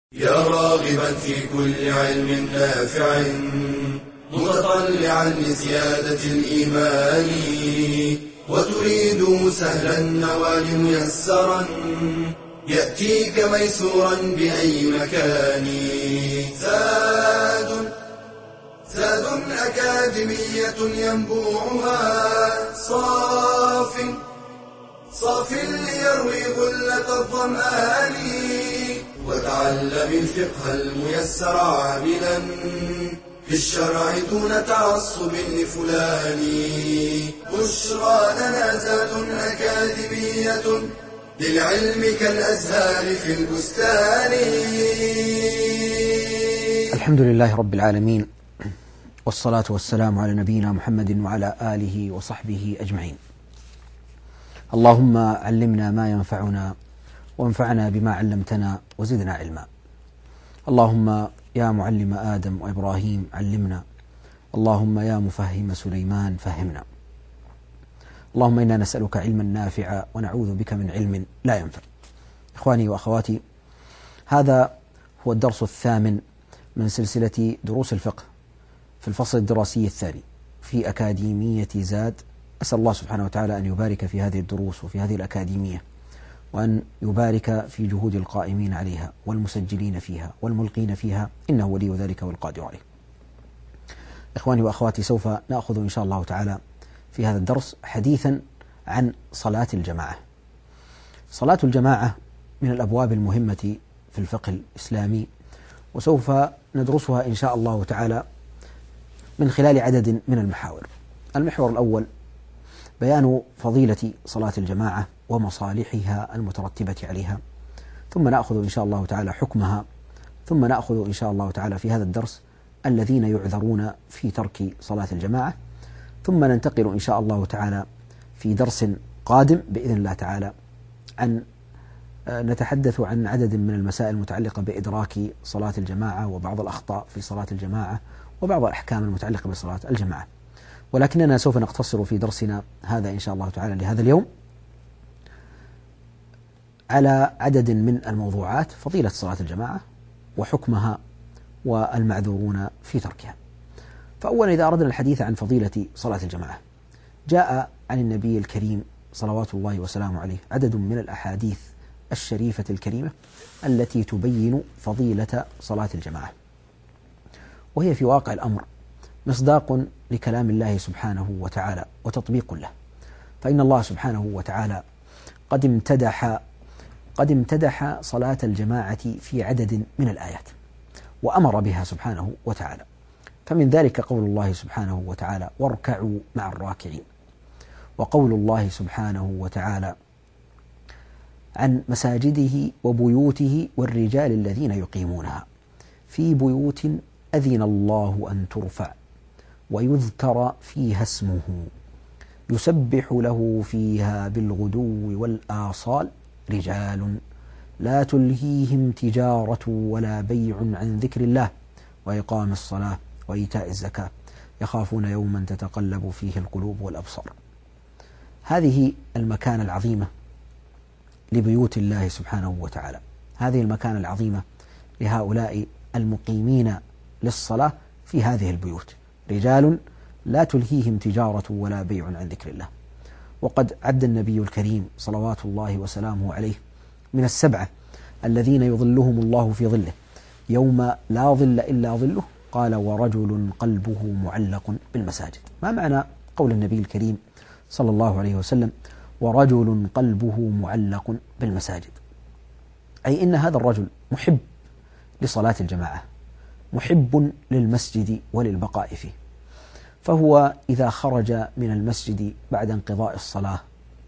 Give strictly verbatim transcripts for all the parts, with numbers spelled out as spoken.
يا راغبا في كل علم نافع متطلعا لزيادة الإيمان وتريد سهلا النوال ميسرا يأتيك ميسورا بأي مكان. زاد زاد أكاديمية ينبوعها صاف صاف ليروي غلة الظمآن وتعلم الفقه الميسر عاملا في الشرع دون تعصب لفلان. بشرى لنا زاد أكاديمية للعلم كالأزهار في البستان. الحمد لله رب العالمين، والصلاة والسلام على نبينا محمد وعلى آله وصحبه أجمعين. اللهم علمنا ما ينفعنا وانفعنا بما علمتنا وزدنا علما. اللهم يا معلم آدم وإبراهيم علمنا، اللهم يا مفهم سليمان فهمنا. اللهم إنا نسألك علما نافعا ونعوذ بك من علم لا ينفع. إخواني وأخواتي، هذا هو الدرس الثامن من سلسلة دروس الفقه في الفصل الدراسي الثاني في أكاديمية زاد. أسأل الله سبحانه وتعالى أن يبارك في هذه الدروس وفي هذه الأكاديمية، وأن يبارك في جهود القائمين عليها والمسجلين فيها والملقين فيها، إنه ولي ذلك والقادر عليه. إخواني وأخواتي، سوف نأخذ إن شاء الله تعالى في هذا الدرس حديثا عن صلاة الجماعة. صلاة الجماعة من الأبواب المهمة في الفقه الإسلامي، وسوف ندرسها إن شاء الله تعالى من خلال عدد من المحاور. المحور الأول بيان فضيلة صلاة الجماعة ومصالحها المترتبة عليها، ثم نأخذ إن شاء الله تعالى حكمها، ثم نأخذ إن شاء الله تعالى في هذا الدرس الذين يعذرون في ترك صلاة الجماعة، ثم ننتقل إن شاء الله تعالى في درس قادم بإذن الله تعالى عن نتحدث عن عدد من المسائل المتعلقة بإدراك صلاة الجماعة وبعض الأخطاء في صلاة الجماعة وبعض الأحكام المتعلقة بصلاة الجماعة. ولكننا سوف نقتصر في درسنا هذا إن شاء الله تعالى لهذا اليوم على عدد من الموضوعات: فضيلة صلاة الجماعة وحكمها والمعذورون في تركها. فأولا، إذا أردنا الحديث عن فضيلة صلاة الجماعة، جاء عن النبي الكريم صلوات الله وسلامه عليه عدد من الأحاديث الشريفة الكريمة التي تبين فضيلة صلاة الجماعة، وهي في واقع الأمر مصداق لكلام الله سبحانه وتعالى وتطبيق له. فإن الله سبحانه وتعالى قد امتدح قد امتدح صلاة الجماعة في عدد من الآيات وأمر بها سبحانه وتعالى. فمن ذلك قول الله سبحانه وتعالى: واركعوا مع الراكعين، وقول الله سبحانه وتعالى عن مساجده وبيوته والرجال الذين يقيمونها في بيوت أذن الله أن ترفع ويذكر فيها اسمه يسبح له فيها بالغدو والآصال رجال لا تلهيهم تجارة ولا بيع عن ذكر الله وإقام الصلاة وإيتاء الزكاة يخافون يوما تتقلب فيه القلوب والأبصار. هذه المكانة العظيمة لبيوت الله سبحانه وتعالى، هذه المكانة العظيمة لهؤلاء المقيمين للصلاة في هذه البيوت: رجال لا تلهيهم تجارة ولا بيع عن ذكر الله. وقد عد النبي الكريم صلوات الله وسلامه عليه من السبعة الذين يظلهم الله في ظله يوم لا ظل إلا ظله، قال: ورجل قلبه معلق بالمساجد. ما معنى قول النبي الكريم صلى الله عليه وسلم: ورجل قلبه معلق بالمساجد؟ أي إن هذا الرجل محب لصلاة الجماعة، محب للمسجد وللبقاء فيه، فهو إذا خرج من المسجد بعد انقضاء الصلاة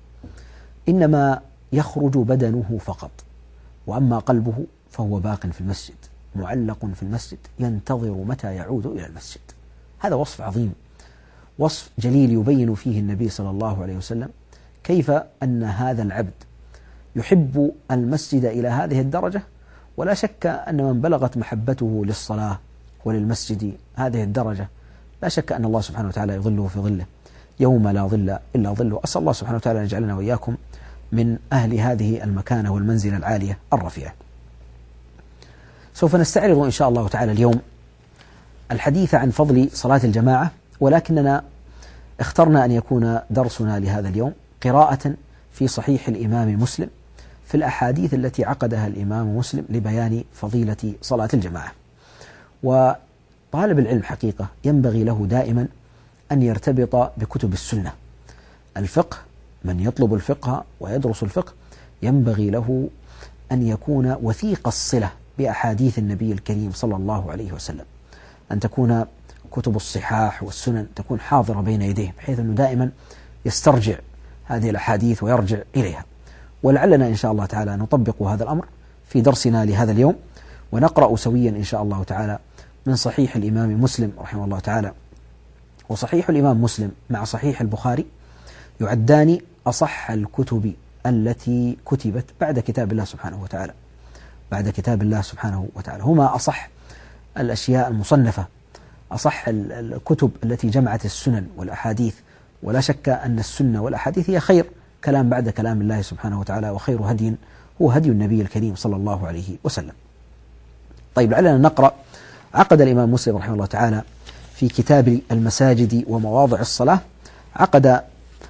إنما يخرج بدنه فقط، وأما قلبه فهو باق في المسجد، معلق في المسجد، ينتظر متى يعود إلى المسجد. هذا وصف عظيم، وصف جليل، يبين فيه النبي صلى الله عليه وسلم كيف أن هذا العبد يحب المسجد إلى هذه الدرجة. ولا شك أن من بلغت محبته للصلاة وللمسجد هذه الدرجة، لا شك أن الله سبحانه وتعالى يظله في ظله يوم لا ظل إلا ظله. أسأل الله سبحانه وتعالى أن يجعلنا وإياكم من أهل هذه المكانة والمنزلة العالية الرفيعة. سوف نستعرض إن شاء الله تعالى اليوم الحديث عن فضل صلاة الجماعة، ولكننا اخترنا أن يكون درسنا لهذا اليوم قراءة في صحيح الإمام مسلم في الأحاديث التي عقدها الإمام مسلم لبيان فضيلة صلاة الجماعة. وطالب العلم حقيقة ينبغي له دائما أن يرتبط بكتب السنة. الفقه، من يطلب الفقه ويدرس الفقه ينبغي له أن يكون وثيق الصلة بأحاديث النبي الكريم صلى الله عليه وسلم، أن تكون كتب الصحاح والسنن تكون حاضرة بين يديه، بحيث أنه دائما يسترجع هذه الأحاديث ويرجع إليها. ولعلنا إن شاء الله تعالى نطبق هذا الأمر في درسنا لهذا اليوم، ونقرأ سويا إن شاء الله تعالى من صحيح الإمام مسلم رحمه الله تعالى. وصحيح الإمام مسلم مع صحيح البخاري يعدان أصح الكتب التي كتبت بعد كتاب الله سبحانه وتعالى، بعد كتاب الله سبحانه وتعالى هما أصح الأشياء المصنفة، أصح الكتب التي جمعت السنن والأحاديث. ولا شك أن السنة والأحاديث هي خير كلام بعد كلام الله سبحانه وتعالى، وخير هدي هو هدي النبي الكريم صلى الله عليه وسلم. طيب، لعلنا نقرأ. عقد الإمام مسلم رحمه الله تعالى في كتاب المساجد ومواضع الصلاة عقد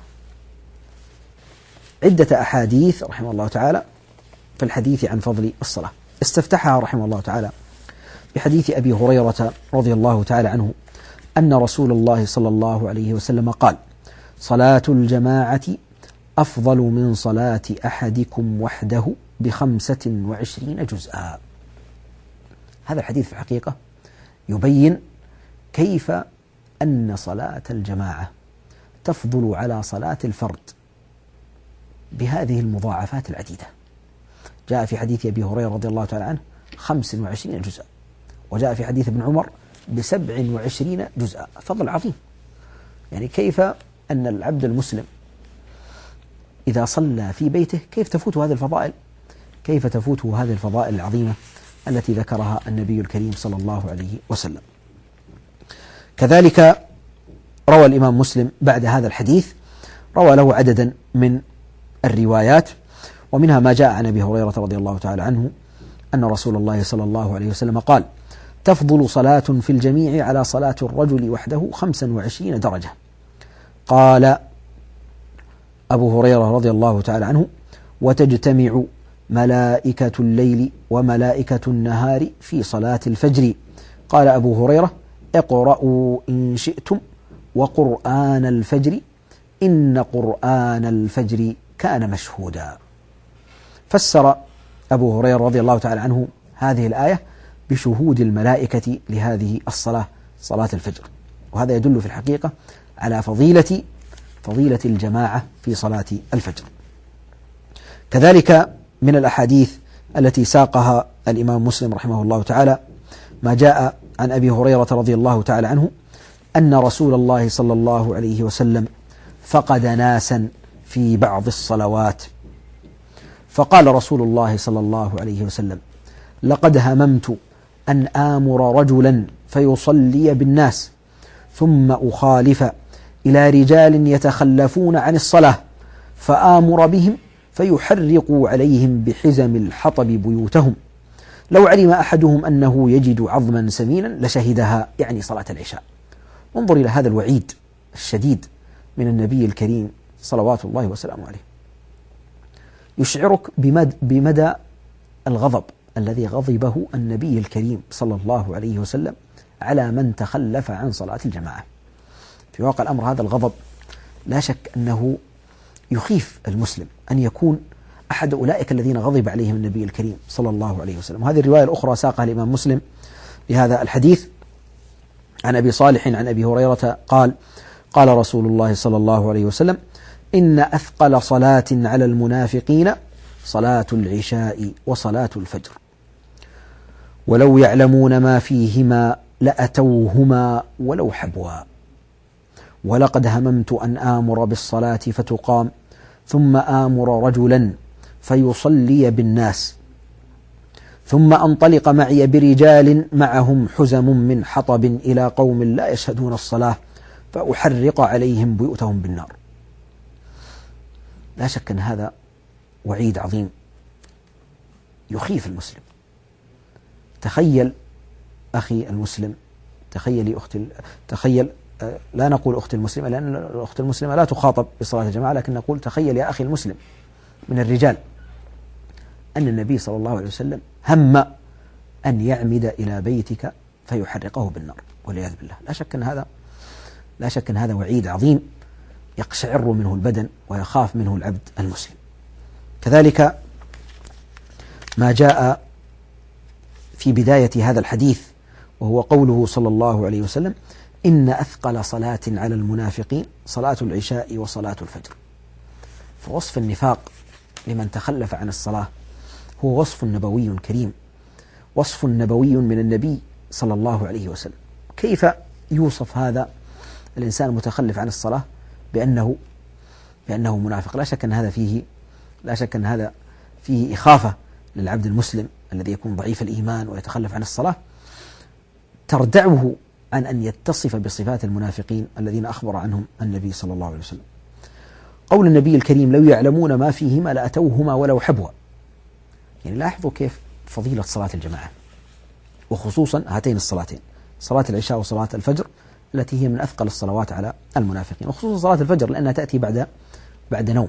عدة أحاديث رحمه الله تعالى في الحديث عن فضل الصلاة. استفتحها رحمه الله تعالى بحديث أبي هريرة رضي الله تعالى عنه أن رسول الله صلى الله عليه وسلم قال: صلاة الجماعة أفضل من صلاة أحدكم وحده بخمسة وعشرين جزءا. هذا الحديث في الحقيقة يبين كيف أن صلاة الجماعة تفضل على صلاة الفرد بهذه المضاعفات العديدة. جاء في حديث أبي هريرة رضي الله تعالى عنه خمس وعشرين جزءا، وجاء في حديث ابن عمر بسبع وعشرين جزءا. فضل عظيم. يعني كيف أن العبد المسلم إذا صلى في بيته كيف تفوت هذه الفضائل، كيف تفوته هذه الفضائل العظيمة التي ذكرها النبي الكريم صلى الله عليه وسلم. كذلك روى الإمام مسلم بعد هذا الحديث، روى له عددا من الروايات، ومنها ما جاء عن أبي هريرة رضي الله تعالى عنه أن رسول الله صلى الله عليه وسلم قال: تفضل صلاة في الجميع على صلاة الرجل وحده خمسا وعشرين درجة. قال أبو هريرة رضي الله تعالى عنه: وتجتمع ملائكة الليل وملائكة النهار في صلاة الفجر. قال أبو هريرة: اقرأوا إن شئتم وقرآن الفجر إن قرآن الفجر كان مشهودا. فسر أبو هريرة رضي الله تعالى عنه هذه الآية بشهود الملائكة لهذه الصلاة، صلاة الفجر. وهذا يدل في الحقيقة على فضيلة فضيلة الجماعة في صلاة الفجر. كذلك من الأحاديث التي ساقها الإمام مسلم رحمه الله تعالى ما جاء عن أبي هريرة رضي الله تعالى عنه أن رسول الله صلى الله عليه وسلم فقد ناسا في بعض الصلوات، فقال رسول الله صلى الله عليه وسلم: لقد هممت أن آمر رجلا فيصلي بالناس ثم أخالف إلى رجال يتخلفون عن الصلاة فآمر بهم فيحرقوا عليهم بحزم الحطب بيوتهم، لو علم أحدهم أنه يجد عظما سمينا لشهدها، يعني صلاة العشاء. انظر إلى هذا الوعيد الشديد من النبي الكريم صلوات الله وسلامه عليه، يشعرك بمد بمدى الغضب الذي غضبه النبي الكريم صلى الله عليه وسلم على من تخلف عن صلاة الجماعة. في واقع الأمر هذا الغضب لا شك أنه يخيف المسلم أن يكون أحد أولئك الذين غضب عليهم النبي الكريم صلى الله عليه وسلم. وهذه الرواية الأخرى ساقها الإمام مسلم لهذا الحديث عن أبي صالح عن أبي هريرة قال: قال رسول الله صلى الله عليه وسلم: إن أثقل صلاة على المنافقين صلاة العشاء وصلاة الفجر، ولو يعلمون ما فيهما لأتوهما ولو حبوا، ولقد هممت أن آمر بالصلاة فتقام ثم آمر رجلا فيصلي بالناس ثم أنطلق معي برجال معهم حزم من حطب إلى قوم لا يشهدون الصلاة فأحرق عليهم بيوتهم بالنار. لا شك أن هذا وعيد عظيم يخيف المسلم تخيل أخي المسلم، تخيلي أختي، تخيل، لا نقول أختي المسلمة لأن الأخت المسلمة لا تخاطب بصلاة الجماعة، لكن نقول تخيل يا أخي المسلم من الرجال أن النبي صلى الله عليه وسلم هم أن يعمد إلى بيتك فيحرقه بالنار والعياذ بالله. لا شك أن هذا لا شك أن هذا وعيد عظيم يقشعر منه البدن ويخاف منه العبد المسلم. كذلك ما جاء في بداية هذا الحديث وهو قوله صلى الله عليه وسلم: إن أثقل صلاة على المنافقين صلاة العشاء وصلاة الفجر. فوصف النفاق لمن تخلف عن الصلاة هو وصف نبوي كريم، وصف نبوي من النبي صلى الله عليه وسلم. كيف يوصف هذا الإنسان المتخلف عن الصلاة بأنه بأنه منافق؟ لا شك أن هذا فيه لا شك أن هذا فيه إخافة للعبد المسلم الذي يكون ضعيف الإيمان ويتخلف عن الصلاة، تردعه عن أن يتصف بصفات المنافقين الذين أخبر عنهم النبي صلى الله عليه وسلم. قول النبي الكريم: لو يعلمون ما فيهما لأتوهما ولو حبوا. يعني لاحظوا كيف فضيلة صلاة الجماعة، وخصوصا هاتين الصلاتين، صلاة العشاء وصلاة الفجر التي هي من أثقل الصلوات على المنافقين، وخصوصا صلاة الفجر لأنها تأتي بعد بعد نوم.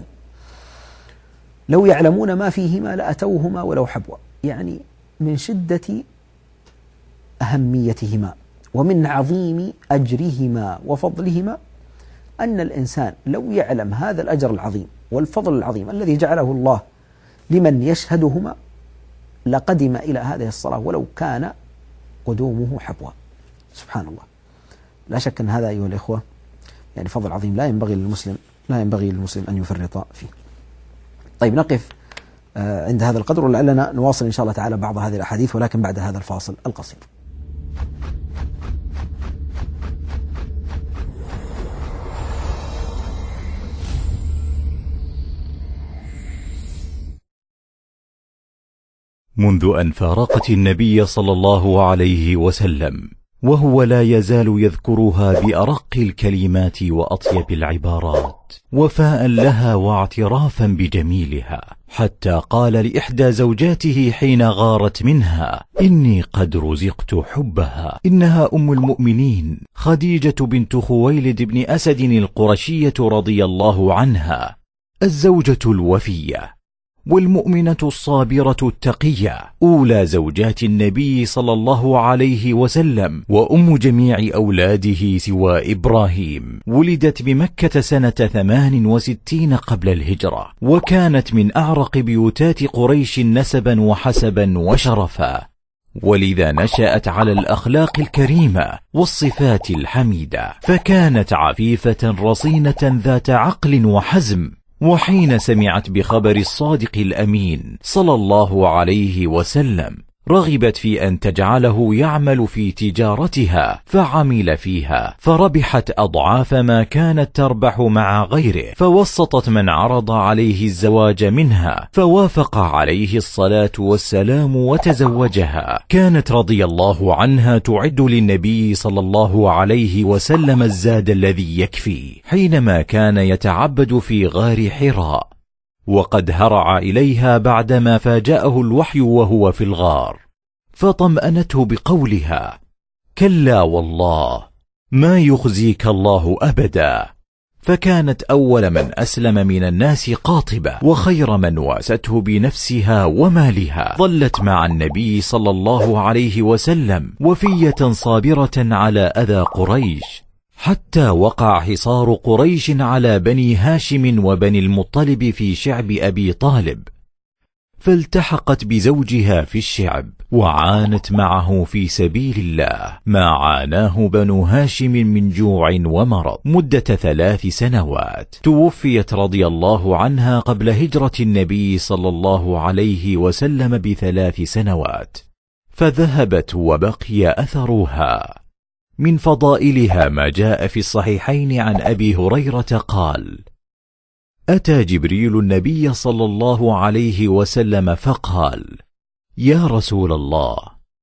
لو يعلمون ما فيهما لأتوهما ولو حبوا، يعني من شدة أهميتهما ومن عظيم أجرهما وفضلهما أن الإنسان لو يعلم هذا الأجر العظيم والفضل العظيم الذي جعله الله لمن يشهدهما لقدم إلى هذه الصلاة ولو كان قدومه حبوا. سبحان الله. لا شك أن هذا أيها الإخوة يعني فضل عظيم لا ينبغي للمسلم لا ينبغي للمسلم أن يفرط فيه. طيب نقف عند هذا القدر ولعلنا نواصل إن شاء الله تعالى بعض هذه الأحاديث، ولكن بعد هذا الفاصل القصير. منذ أن فارقت النبي صلى الله عليه وسلم وهو لا يزال يذكرها بأرق الكلمات وأطيب العبارات وفاء لها واعترافا بجميلها، حتى قال لإحدى زوجاته حين غارت منها: إني قد رزقت حبها. إنها أم المؤمنين خديجة بنت خويلد بن أسد القرشية رضي الله عنها، الزوجة الوفية والمؤمنة الصابرة التقية، أولى زوجات النبي صلى الله عليه وسلم، وأم جميع أولاده سوى إبراهيم. ولدت بمكة سنة ثمان وستين قبل الهجرة، وكانت من أعرق بيوتات قريش نسبا وحسبا وشرفا، ولذا نشأت على الأخلاق الكريمة والصفات الحميدة، فكانت عفيفة رصينة ذات عقل وحزم. وحين سمعت بخبر الصادق الأمين صلى الله عليه وسلم رغبت في أن تجعله يعمل في تجارتها، فعمل فيها فربحت أضعاف ما كانت تربح مع غيره، فوسطت من عرض عليه الزواج منها، فوافق عليه الصلاة والسلام وتزوجها. كانت رضي الله عنها تعد للنبي صلى الله عليه وسلم الزاد الذي يكفي حينما كان يتعبد في غار حراء، وقد هرع إليها بعدما فاجأه الوحي وهو في الغار، فطمأنته بقولها: كلا والله ما يخزيك الله أبدا. فكانت أول من أسلم من الناس قاطبة، وخير من واسته بنفسها ومالها. ظلت مع النبي صلى الله عليه وسلم وفية صابرة على أذى قريش، حتى وقع حصار قريش على بني هاشم وبني المطلب في شعب أبي طالب، فالتحقت بزوجها في الشعب وعانت معه في سبيل الله ما عاناه بنو هاشم من جوع ومرض مدة ثلاث سنوات. توفيت رضي الله عنها قبل هجرة النبي صلى الله عليه وسلم بثلاث سنوات، فذهبت وبقي أثرها. من فضائلها ما جاء في الصحيحين عن أبي هريرة قال: أتى جبريل النبي صلى الله عليه وسلم فقال: يا رسول الله،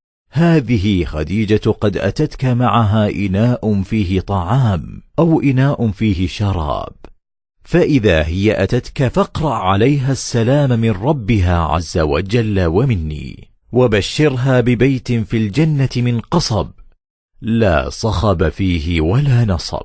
هذه خديجة قد أتتك معها إناء فيه طعام أو إناء فيه شراب، فإذا هي أتتك فاقرأ عليها السلام من ربها عز وجل ومني. وبشرها ببيت في الجنة من قصب لا صخب فيه ولا نصب.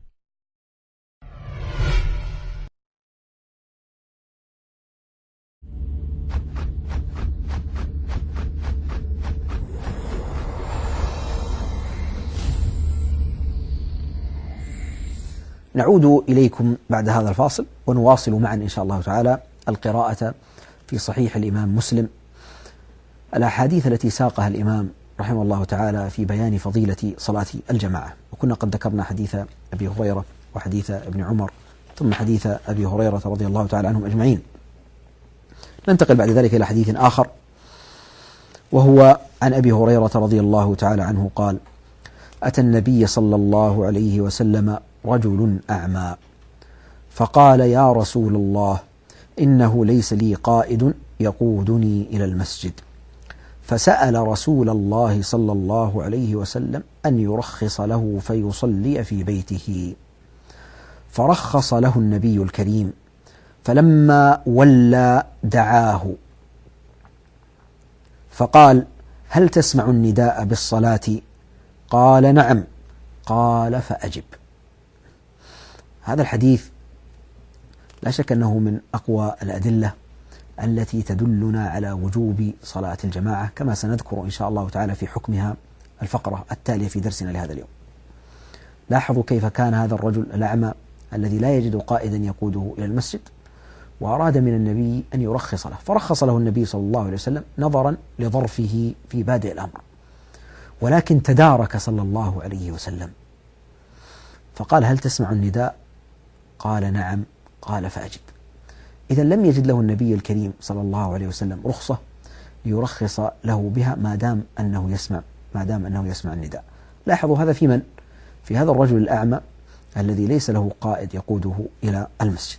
نعود إليكم بعد هذا الفاصل ونواصل معا إن شاء الله تعالى القراءة في صحيح الإمام مسلم، الأحاديث التي ساقها الإمام رحمه الله تعالى في بيان فضيلة صلاة الجماعة. وكنا قد ذكرنا حديث أبي هريرة وحديث ابن عمر ثم حديث أبي هريرة رضي الله تعالى عنهم أجمعين. ننتقل بعد ذلك إلى حديث آخر، وهو عن أبي هريرة رضي الله تعالى عنه قال: أتى النبي صلى الله عليه وسلم رجل أعمى فقال: يا رسول الله، إنه ليس لي قائد يقودني إلى المسجد. فسأل رسول الله صلى الله عليه وسلم أن يرخص له فيصلي في بيته، فرخص له النبي الكريم. فلما ولى دعاه فقال: هل تسمع النداء بالصلاة؟ قال: نعم. قال: فأجب. هذا الحديث لا شك أنه من أقوى الأدلة التي تدلنا على وجوب صلاة الجماعة، كما سنذكر إن شاء الله تعالى في حكمها الفقرة التالية في درسنا لهذا اليوم. لاحظوا كيف كان هذا الرجل الأعمى الذي لا يجد قائدا يقوده إلى المسجد، وأراد من النبي أن يرخص له، فرخص له النبي صلى الله عليه وسلم نظرا لظرفه في بادئ الأمر، ولكن تدارك صلى الله عليه وسلم فقال: هل تسمع النداء؟ قال: نعم. قال: فأجب. إذا لم يجد له النبي الكريم صلى الله عليه وسلم رخصة ليرخص له بها ما دام أنه يسمع ما دام أنه يسمع النداء. لاحظوا هذا في من؟ في هذا الرجل الأعمى الذي ليس له قائد يقوده إلى المسجد.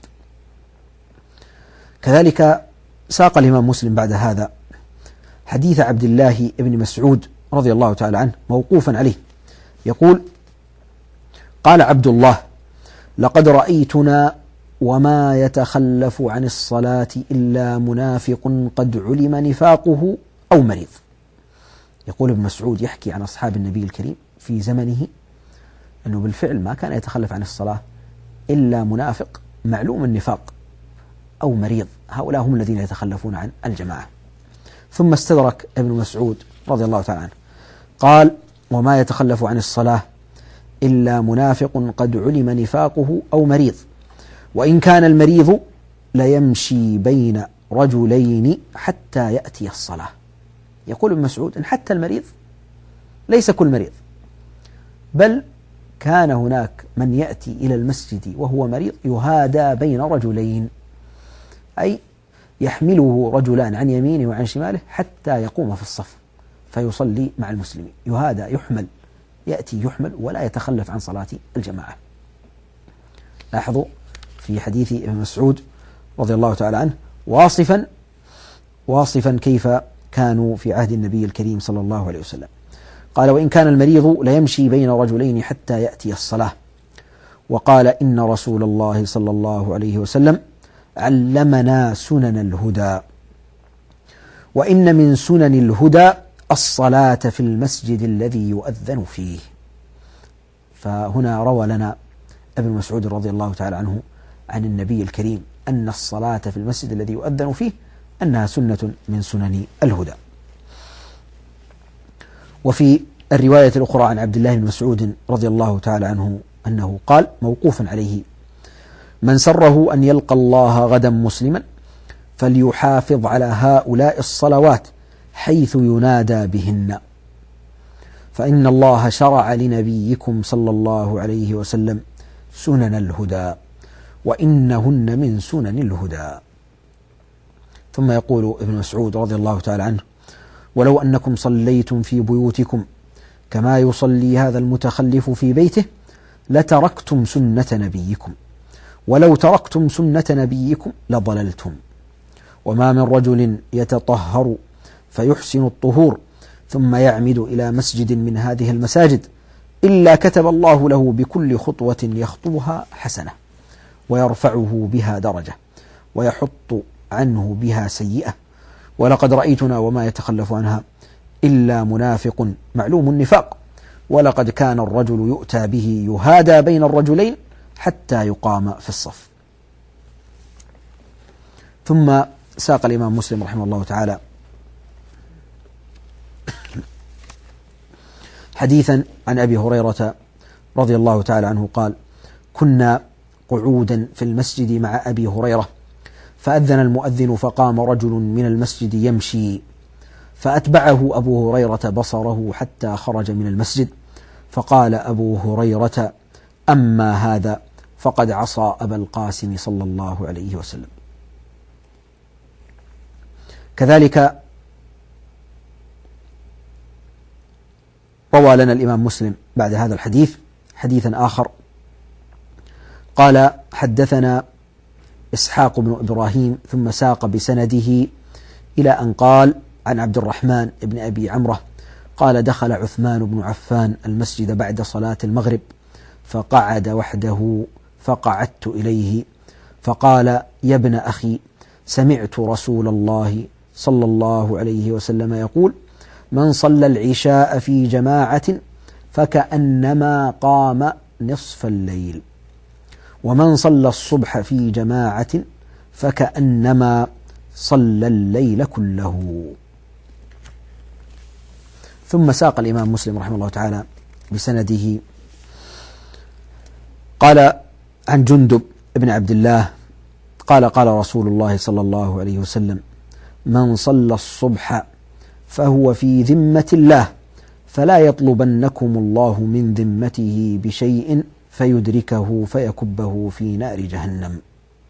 كذلك ساق الإمام مسلم بعد هذا حديث عبد الله بن مسعود رضي الله تعالى عنه موقوفا عليه، يقول: قال عبد الله: لقد رأيتنا وما يتخلف عن الصلاة إلا منافق قد علم نفاقه أو مريض. يقول ابن مسعود يحكي عن أصحاب النبي الكريم في زمنه أنه بالفعل ما كان يتخلف عن الصلاة إلا منافق معلوم النفاق أو مريض، هؤلاء هم الذين يتخلفون عن الجماعة. ثم استدرك ابن مسعود رضي الله تعالى عنه قال: وما يتخلف عن الصلاة إلا منافق قد علم نفاقه أو مريض، وإن كان المريض ليمشي بين رجلين حتى يأتي الصلاة. يقول ابن مسعود إن حتى المريض، ليس كل مريض، بل كان هناك من يأتي إلى المسجد وهو مريض يهادى بين رجلين، أي يحمله رجلان عن يمينه وعن شماله حتى يقوم في الصف فيصلي مع المسلمين. يهادى، يحمل، يأتي يحمل ولا يتخلف عن صلاة الجماعة. لاحظوا في حديث ابن مسعود رضي الله تعالى عنه واصفا واصفا كيف كانوا في عهد النبي الكريم صلى الله عليه وسلم. قال: وإن كان المريض ليمشي بين رجلين حتى يأتي الصلاة. وقال: إن رسول الله صلى الله عليه وسلم علمنا سنن الهدى، وإن من سنن الهدى الصلاة في المسجد الذي يؤذن فيه. فهنا روى لنا ابن مسعود رضي الله تعالى عنه عن النبي الكريم أن الصلاة في المسجد الذي يؤذن فيه أنها سنة من سنن الهدى. وفي الرواية الأخرى عن عبد الله بن مسعود رضي الله تعالى عنه أنه قال موقوفا عليه: من سره أن يلقى الله غدا مسلما فليحافظ على هؤلاء الصلوات حيث ينادى بهن، فإن الله شرع لنبيكم صلى الله عليه وسلم سنن الهدى وإنهن من سنن الهدى. ثم يقول ابن مسعود رضي الله تعالى عنه: ولو أنكم صليتم في بيوتكم كما يصلي هذا المتخلف في بيته لتركتم سنة نبيكم، ولو تركتم سنة نبيكم لضللتم. وما من رجل يتطهر فيحسن الطهور ثم يعمد إلى مسجد من هذه المساجد إلا كتب الله له بكل خطوة يخطوها حسنة، ويرفعه بها درجة، ويحط عنه بها سيئة، ولقد رأيتنا وما يتخلف عنها إلا منافق معلوم النفاق، ولقد كان الرجل يؤتى به يهادى بين الرجلين حتى يقام في الصف. ثم ساق الإمام مسلم رحمه الله تعالى حديثا عن أبي هريرة رضي الله تعالى عنه قال: كنا قعودا في المسجد مع أبي هريرة فأذن المؤذن فقام رجل من المسجد يمشي فأتبعه أبو هريرة بصره حتى خرج من المسجد، فقال أبو هريرة: أما هذا فقد عصى أبا القاسم صلى الله عليه وسلم. كذلك روى لنا الإمام مسلم بعد هذا الحديث حديثا آخر قال: حدثنا إسحاق بن إبراهيم، ثم ساق بسنده إلى أن قال: عن عبد الرحمن بن أبي عمرة قال: دخل عثمان بن عفان المسجد بعد صلاة المغرب فقعد وحده فقعدت إليه فقال: يا ابن أخي، سمعت رسول الله صلى الله عليه وسلم يقول: من صلى العشاء في جماعة فكأنما قام نصف الليل، ومن صلى الصبح في جماعة فكأنما صلى الليل كله. ثم ساق الإمام مسلم رحمه الله تعالى بسنده قال: عن جندب بن عبد الله قال: قال رسول الله صلى الله عليه وسلم: من صلى الصبح فهو في ذمة الله، فلا يطلبنكم الله من ذمته بشيء فيدركه فيكبه في نار جهنم.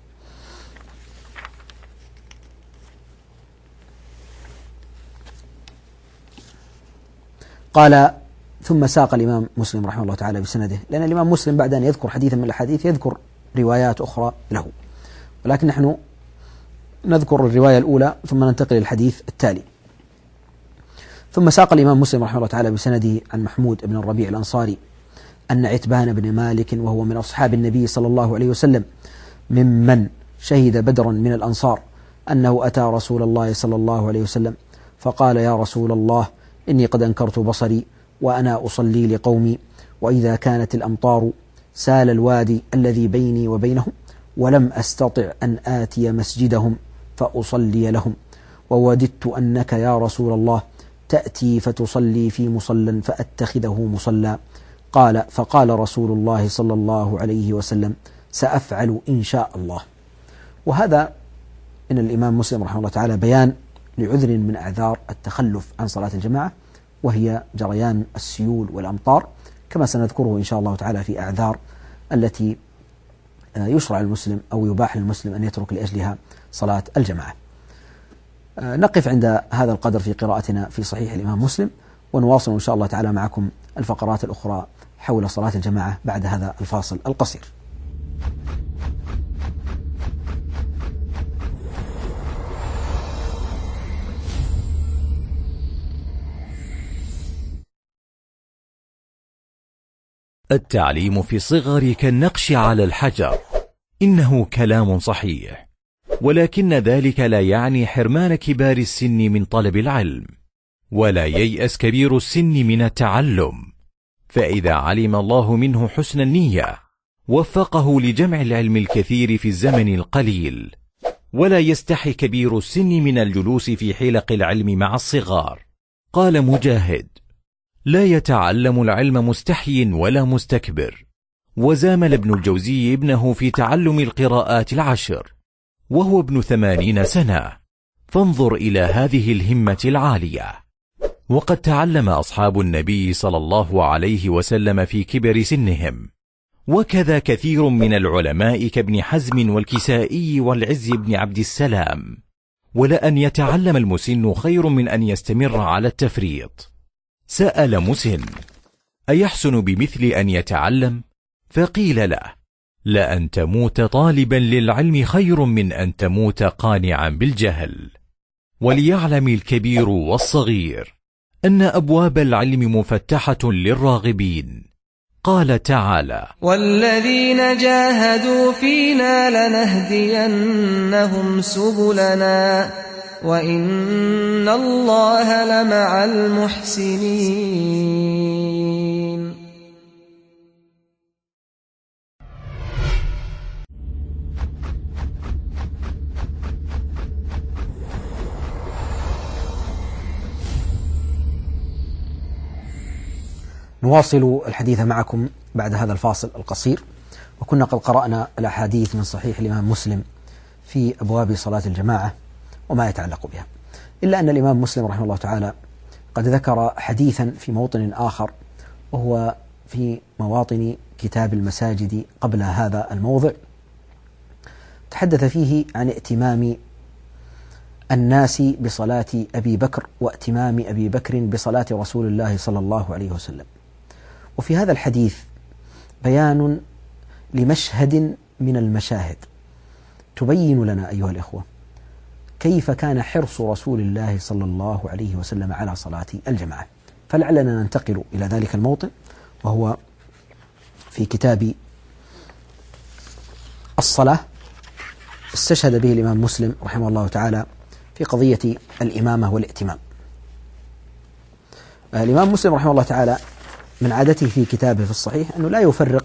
قال: ثم ساق الإمام مسلم رحمه الله تعالى بسنده، لأن الإمام مسلم بعد أن يذكر حديثا من الحديث يذكر روايات أخرى له، ولكن نحن نذكر الرواية الأولى ثم ننتقل للحديث التالي. ثم ساق الإمام مسلم رحمه الله تعالى بسنده عن محمود بن الربيع الأنصاري أن عتبان بن مالك وهو من أصحاب النبي صلى الله عليه وسلم ممن شهد بدرا من الأنصار أنه أتى رسول الله صلى الله عليه وسلم فقال: يا رسول الله، إني قد أنكرت بصري وأنا أصلي لقومي، وإذا كانت الأمطار سال الوادي الذي بيني وبينهم، ولم أستطع أن آتي مسجدهم فأصلي لهم، ووددت أنك يا رسول الله تأتي فتصلي في مصلى فأتخذه مصلى. قال: فقال رسول الله صلى الله عليه وسلم: سأفعل إن شاء الله. وهذا من الإمام مسلم رحمه الله تعالى بيان لعذر من أعذار التخلف عن صلاة الجماعة، وهي جريان السيول والأمطار، كما سنذكره إن شاء الله تعالى في أعذار التي يشرع المسلم أو يباح للمسلم أن يترك لأجلها صلاة الجماعة. نقف عند هذا القدر في قراءتنا في صحيح الإمام مسلم، ونواصل إن شاء الله تعالى معكم الفقرات الأخرى حول صلاة الجماعة بعد هذا الفاصل القصير. التعليم في الصغر كالنقش على الحجر، إنه كلام صحيح، ولكن ذلك لا يعني حرمان كبار السن من طلب العلم، ولا ييأس كبير السن من التعلم، فإذا علم الله منه حسن النية وفقه لجمع العلم الكثير في الزمن القليل. ولا يستحي كبير السن من الجلوس في حلق العلم مع الصغار. قال مجاهد: لا يتعلم العلم مستحي ولا مستكبر. وزامل ابن الجوزي ابنه في تعلم القراءات العشر وهو ابن ثمانين سنة، فانظر إلى هذه الهمة العالية. وقد تعلم أصحاب النبي صلى الله عليه وسلم في كبر سنهم، وكذا كثير من العلماء كابن حزم والكسائي والعز بن عبد السلام. ولأن يتعلم المسن خير من أن يستمر على التفريط. سأل مسن: أيحسن بمثل أن يتعلم؟ فقيل له: لأن تموت طالبا للعلم خير من أن تموت قانعا بالجهل. وليعلم الكبير والصغير أن أبواب العلم مفتحة للراغبين. قال تعالى: والذين جاهدوا فينا لنهدينهم سبلنا وإن الله لمع المحسنين. نواصل الحديث معكم بعد هذا الفاصل القصير، وكنا قد قرأنا الأحاديث من صحيح الإمام مسلم في أبواب صلاة الجماعة وما يتعلق بها، إلا أن الإمام مسلم رحمه الله تعالى قد ذكر حديثا في موطن آخر، وهو في مواطن كتاب المساجد قبل هذا الموضع، تحدث فيه عن ائتمام الناس بصلاة أبي بكر وائتمام أبي بكر بصلاة رسول الله صلى الله عليه وسلم. وفي هذا الحديث بيان لمشهد من المشاهد تبين لنا أيها الإخوة كيف كان حرص رسول الله صلى الله عليه وسلم على صلاة الجماعة. فلعلنا ننتقل إلى ذلك الموطن، وهو في كتاب الصلاة، استشهد به الإمام مسلم رحمه الله تعالى في قضية الإمامة والائتمام. الإمام مسلم رحمه الله تعالى من عادته في كتابه في الصحيح أنه لا يفرق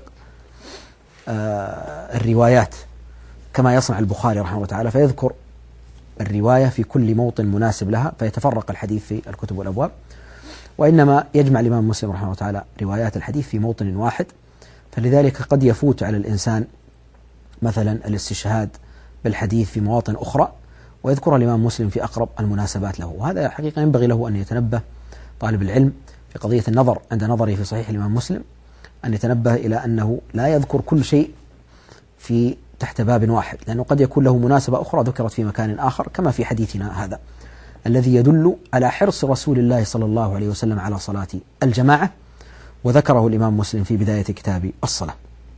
الروايات كما يصنع البخاري رحمه الله تعالى، فيذكر الرواية في كل موطن مناسب لها فيتفرق الحديث في الكتب والأبواب، وإنما يجمع الإمام مسلم رحمه الله تعالى روايات الحديث في موطن واحد. فلذلك قد يفوت على الإنسان مثلا الاستشهاد بالحديث في مواطن أخرى ويذكر الإمام مسلم في أقرب المناسبات له، وهذا حقيقة ينبغي له أن يتنبه طالب العلم في قضية النظر عند نظره في صحيح الإمام مسلم، أن يتنبه إلى أنه لا يذكر كل شيء في تحت باب واحد، لأنه قد يكون له مناسبة أخرى ذكرت في مكان آخر، كما في حديثنا هذا الذي يدل على حرص رسول الله صلى الله عليه وسلم على صلاة الجماعة، وذكره الإمام مسلم في بداية كتاب الصلاة.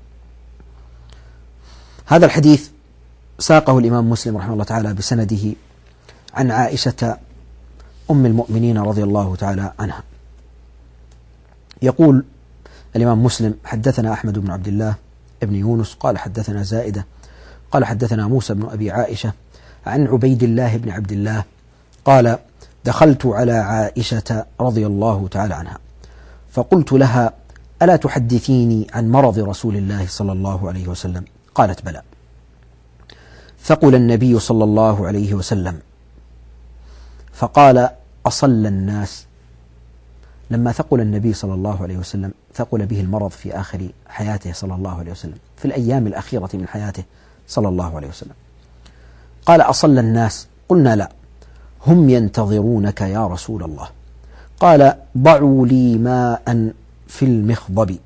هذا الحديث ساقه الإمام مسلم رحمه الله تعالى بسنده عن عائشة أم المؤمنين رضي الله تعالى عنها. يقول الإمام مسلم: حدثنا أحمد بن عبد الله ابن يونس قال حدثنا زائدة قال حدثنا موسى بن أبي عائشة عن عبيد الله بن عبد الله قال: دخلت على عائشة رضي الله تعالى عنها فقلت لها: ألا تحدثيني عن مرض رسول الله صلى الله عليه وسلم؟ قالت: بلى. ثقل النبي صلى الله عليه وسلم فقال: أصلى الناس. لما ثقل النبي صلى الله عليه وسلم ثقل به المرض في آخر حياته صلى الله عليه وسلم، في الأيام الأخيرة من حياته صلى الله عليه وسلم. قال: أصلى الناس؟ قلنا: لا، هم ينتظرونك يا رسول الله. قال: ضعوا لي ماء في المخضب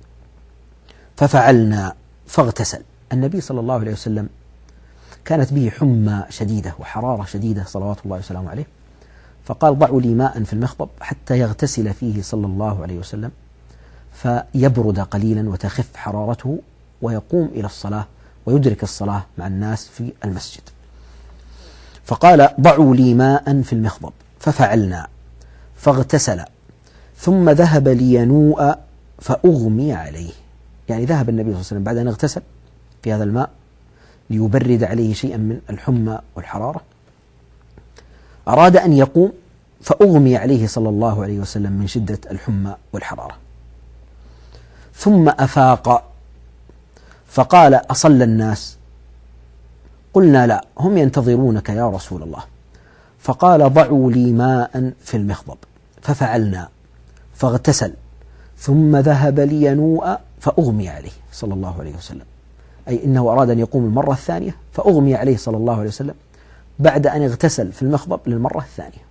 ففعلنا فاغتسل. النبي صلى الله عليه وسلم كانت به حمى شديدة وحرارة شديدة صلوات الله وسلامه عليه، فقال: ضعوا لي ماء في المخضب حتى يغتسل فيه صلى الله عليه وسلم فيبرد قليلا وتخف حرارته ويقوم إلى الصلاة ويدرك الصلاة مع الناس في المسجد. فقال: ضعوا لي ماء في المخضب ففعلنا فاغتسل ثم ذهب لينوء فأغمي عليه. يعني ذهب النبي صلى الله عليه وسلم بعد أن اغتسل في هذا الماء ليبرد عليه شيئا من الحمى والحرارة، أراد أن يقوم فأغمي عليه صلى الله عليه وسلم من شدة الحمى والحرارة، ثم أفاق فقال: أصلى الناس؟ قلنا: لا، هم ينتظرونك يا رسول الله. فقال: ضعوا لي ماء في المخضب ففعلنا فاغتسل ثم ذهب لينوء فأغمي عليه صلى الله عليه وسلم، أي إنه أراد أن يقوم المرة الثانية فأغمي عليه صلى الله عليه وسلم بعد أن اغتسل في المخضب للمرة الثانية.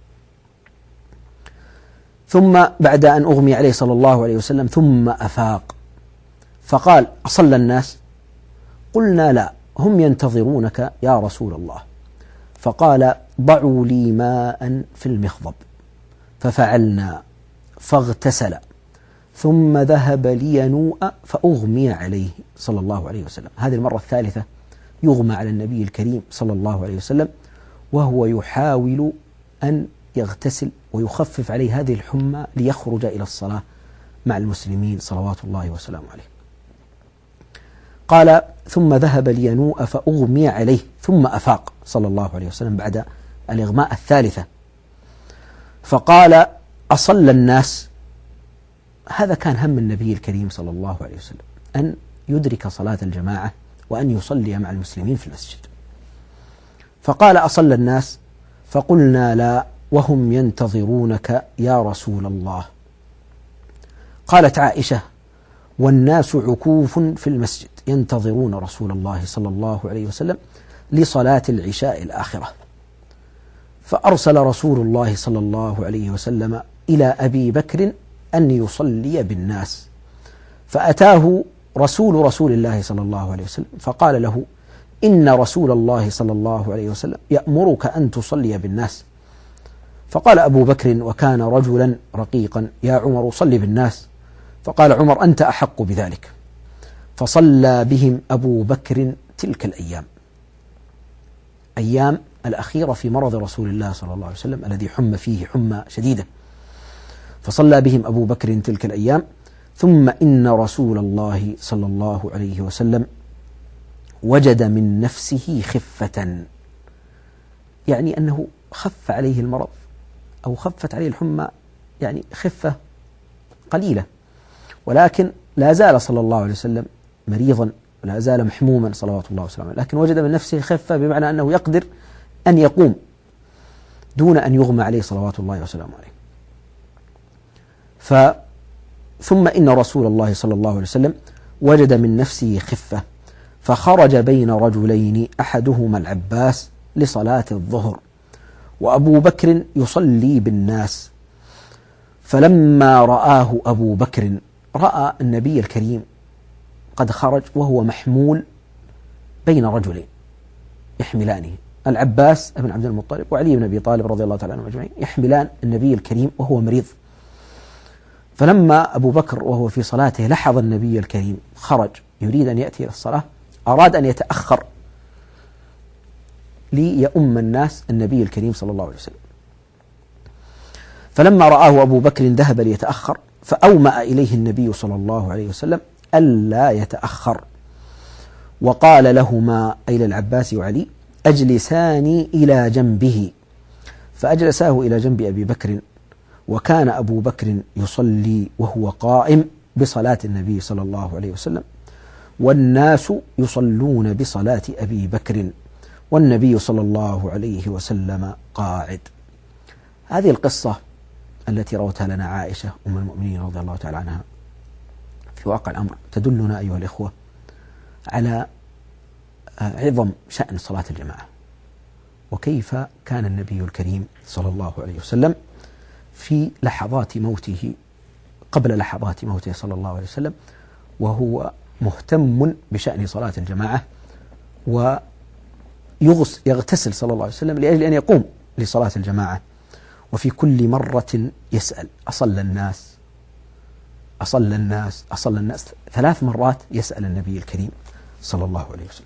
ثم بعد أن أغمي عليه صلى الله عليه وسلم ثم أفاق فقال: أصلى الناس؟ قلنا: لا، هم ينتظرونك يا رسول الله. فقال: ضعوا لي ماء في المخضب ففعلنا فاغتسل ثم ذهب لينوء فأغمي عليه صلى الله عليه وسلم. هذه المرة الثالثة يغمى على النبي الكريم صلى الله عليه وسلم وهو يحاول أن يغتسل ويخفف عليه هذه الحمى ليخرج إلى الصلاة مع المسلمين صلوات الله وسلامه عليه. قال: ثم ذهب لينوء فأغمي عليه ثم أفاق صلى الله عليه وسلم بعد الإغماء الثالثة، فقال: أصلى الناس؟ هذا كان هم النبي الكريم صلى الله عليه وسلم، أن يدرك صلاة الجماعة وأن يصلي مع المسلمين في المسجد. فقال: أصلى الناس؟ فقلنا: لا، وهم ينتظرونك يا رسول الله. قالت عائشة: والناس عكوف في المسجد ينتظرون رسول الله صلى الله عليه وسلم لصلاة العشاء الآخرة. فأرسل رسول الله صلى الله عليه وسلم إلى أبي بكر أن يصلي بالناس، فأتاه رسول رسول الله صلى الله عليه وسلم فقال له: إن رسول الله صلى الله عليه وسلم يأمرك أن تصلي بالناس. فقال أبو بكر وكان رجلا رقيقا: يا عمر صل بالناس. فقال عمر: أنت أحق بذلك. فصلى بهم أبو بكر تلك الأيام، أيام الأخيرة في مرض رسول الله صلى الله عليه وسلم الذي حم فيه حمى شديدة. فصلى بهم أبو بكر تلك الأيام. ثم إن رسول الله صلى الله عليه وسلم وجد من نفسه خفة، يعني أنه خف عليه المرض أو خفت عليه الحمى، يعني خفة قليلة، ولكن لا زال صلى الله عليه وسلم مريضا ولا زال محموما صلوات الله وسلامه، لكن وجد من نفسه خفة بمعنى أنه يقدر أن يقوم دون أن يغمى عليه صلوات الله وسلامه عليه. ف ثم إن رسول الله صلى الله عليه وسلم وجد من نفسه خفة، فخرج بين رجلين أحدهما العباس لصلاة الظهر وأبو بكر يصلي بالناس. فلما رآه أبو بكر، رأى النبي الكريم قد خرج وهو محمول بين رجلين يحملانه، العباس بن عبد المطلب وعلي بن أبي طالب رضي الله تعالى عنهم أجمعين يحملان النبي الكريم وهو مريض. فلما أبو بكر وهو في صلاته لحظ النبي الكريم خرج يريد أن يأتي إلى الصلاة، أراد أن يتأخر ليؤم الناس النبي الكريم صلى الله عليه وسلم. فلما رآه أبو بكر ذهب ليتأخر، فأومأ إليه النبي صلى الله عليه وسلم ألا يتأخر، وقال لهما أي للعباس وعلي: أجلساني إلى جنبه. فأجلساه إلى جنب أبي بكر، وكان أبو بكر يصلي وهو قائم بصلاة النبي صلى الله عليه وسلم، والناس يصلون بصلاة أبي بكر، والنبي صلى الله عليه وسلم قاعد. هذه القصة التي روتها لنا عائشة أم المؤمنين رضي الله تعالى عنها في واقع الأمر تدلنا أيها الإخوة على عظم شأن صلاة الجماعة، وكيف كان النبي الكريم صلى الله عليه وسلم في لحظات موته، قبل لحظات موته صلى الله عليه وسلم، وهو مهتم بشأن صلاة الجماعة، ويغتسل صلى الله عليه وسلم لأجل أن يقوم لصلاة الجماعة، وفي كل مرة يسأل: أصلى الناس؟ أصلى الناس؟ أصلى الناس؟ ثلاث مرات يسأل النبي الكريم صلى الله عليه وسلم.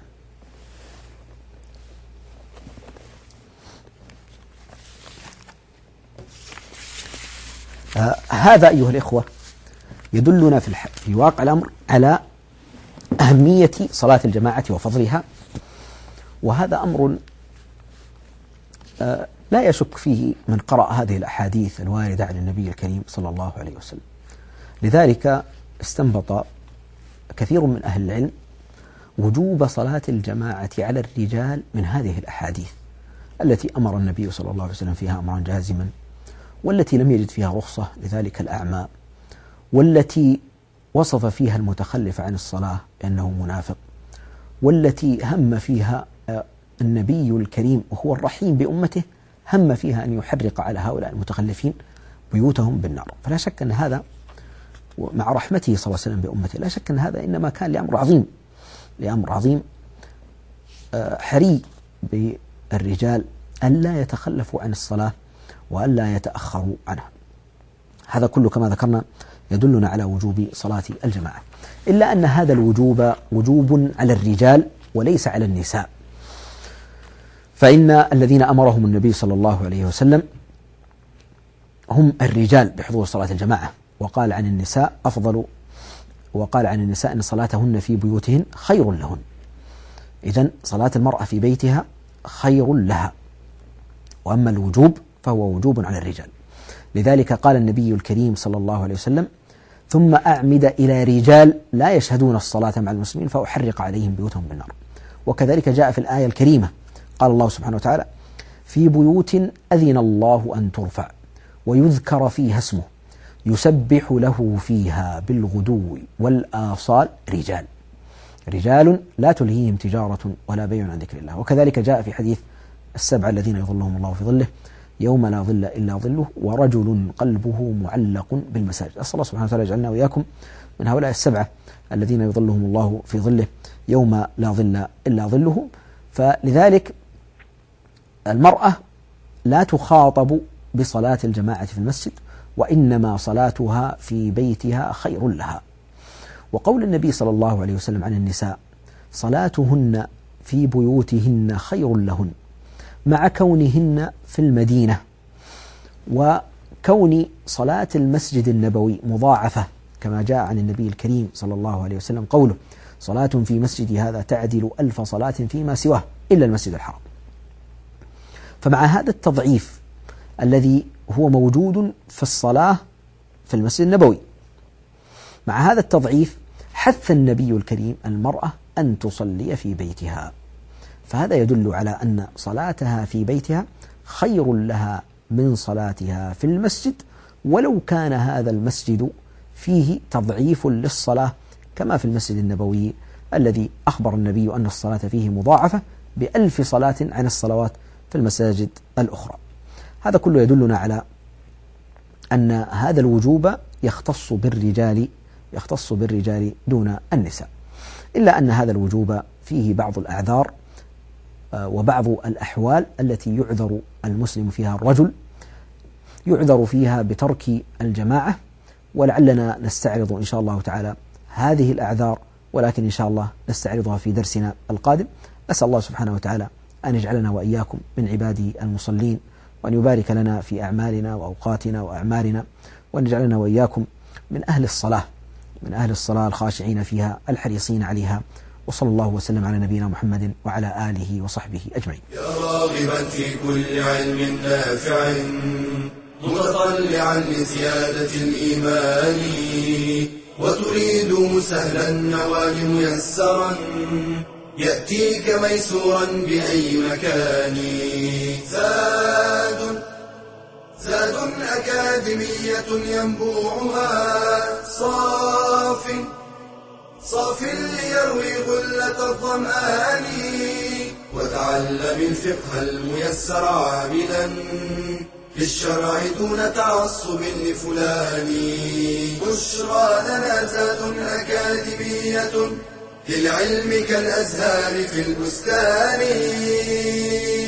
آه هذا أيها الإخوة يدلنا في, الح... في واقع الأمر على أهمية صلاة الجماعة وفضلها، وهذا أمر آه لا يشك فيه من قرأ هذه الأحاديث الواردة عن النبي الكريم صلى الله عليه وسلم. لذلك استنبط كثير من أهل العلم وجوب صلاة الجماعة على الرجال من هذه الأحاديث التي أمر النبي صلى الله عليه وسلم فيها أمرا جازما، والتي لم يجد فيها رخصة لذلك الأعمى، والتي وصف فيها المتخلف عن الصلاة بأنه منافق، والتي هم فيها النبي الكريم وهو الرحيم بأمته هم فيها أن يحرق على هؤلاء المتخلفين بيوتهم بالنار. فلا شك أن هذا مع رحمته صلى الله عليه وسلم بأمته، لا شك أن هذا إنما كان لأمر عظيم، لأمر عظيم حري بالرجال أن لا يتخلفوا عن الصلاة وأن لا يتأخروا عنها. هذا كله كما ذكرنا يدلنا على وجوب صلاة الجماعة، إلا أن هذا الوجوب وجوب على الرجال وليس على النساء، فإن الذين أمرهم النبي صلى الله عليه وسلم هم الرجال بحضور صلاة الجماعة، وقال عن النساء أفضل، وقال عن النساء أن صلاتهن في بيوتهن خير لهن. إذن صلاة المرأة في بيتها خير لها، وأما الوجوب فهو وجوب على الرجال. لذلك قال النبي الكريم صلى الله عليه وسلم: ثم أعمد إلى رجال لا يشهدون الصلاة مع المسلمين فأحرق عليهم بيوتهم بالنار. وكذلك جاء في الآية الكريمة قال الله سبحانه وتعالى: في بيوت أذن الله أن ترفع ويذكر فيها اسمه يسبح له فيها بالغدو والآصال رجال رجال لا تلهيهم تجارة ولا بيع عن ذكر الله. وكذلك جاء في حديث السبعة الذين يظلهم الله في ظله يوم لا ظل إلا ظله ورجل قلبه معلق بالمساجد. أسأل الله سبحانه وتعالى يجعلنا وإياكم من هؤلاء السبعة الذين يظلهم الله في ظله يوم لا ظل إلا ظله. فلذلك المرأة لا تخاطب بصلاة الجماعة في المسجد، وإنما صلاتها في بيتها خير لها. وقول النبي صلى الله عليه وسلم عن النساء: صلاتهن في بيوتهن خير لهن، مع كونهن في المدينة، وكون صلاة المسجد النبوي مضاعفة كما جاء عن النبي الكريم صلى الله عليه وسلم قوله: صلاة في مسجد هذا تعدل ألف صلاة فيما سواه إلا المسجد الحرام. فمع هذا التضعيف الذي هو موجود في الصلاة في المسجد النبوي، مع هذا التضعيف حث النبي الكريم المرأة أن تصلي في بيتها، فهذا يدل على أن صلاتها في بيتها خير لها من صلاتها في المسجد، ولو كان هذا المسجد فيه تضعيف للصلاة كما في المسجد النبوي الذي أخبر النبي أن الصلاة فيه مضاعفة بألف صلاة عن الصلوات في المساجد الأخرى. هذا كله يدلنا على أن هذا الوجوب يختص بالرجال يختص بالرجال دون النساء، إلا أن هذا الوجوب فيه بعض الأعذار وبعض الأحوال التي يعذر المسلم فيها الرجل، يعذر فيها بترك الجماعة، ولعلنا نستعرض إن شاء الله تعالى هذه الأعذار، ولكن إن شاء الله نستعرضها في درسنا القادم. أسأل الله سبحانه وتعالى أن يجعلنا وإياكم من عباده المصلين، وأن يبارك لنا في أعمالنا وأوقاتنا وأعمارنا، وأن يجعلنا وإياكم من أهل الصلاة من أهل الصلاة الخاشعين فيها الحريصين عليها. وصلى الله وسلم على نبينا محمد وعلى آله وصحبه أجمعين. يا راغبا في كل علم نافع متطلعا لزيادة الإيمان، وتريد سهلا النوال ميسرا يأتيك ميسورا بأي مكان. زاد زاد أكاديمية ينبوعها صاف صاف ليروي غلة الظمآن، وتعلم الفقه الميسر عاملا للشرع دون تعصب لفلان. بشرى لنا زاد أكاديمية للعلم كالأزهار في البستان.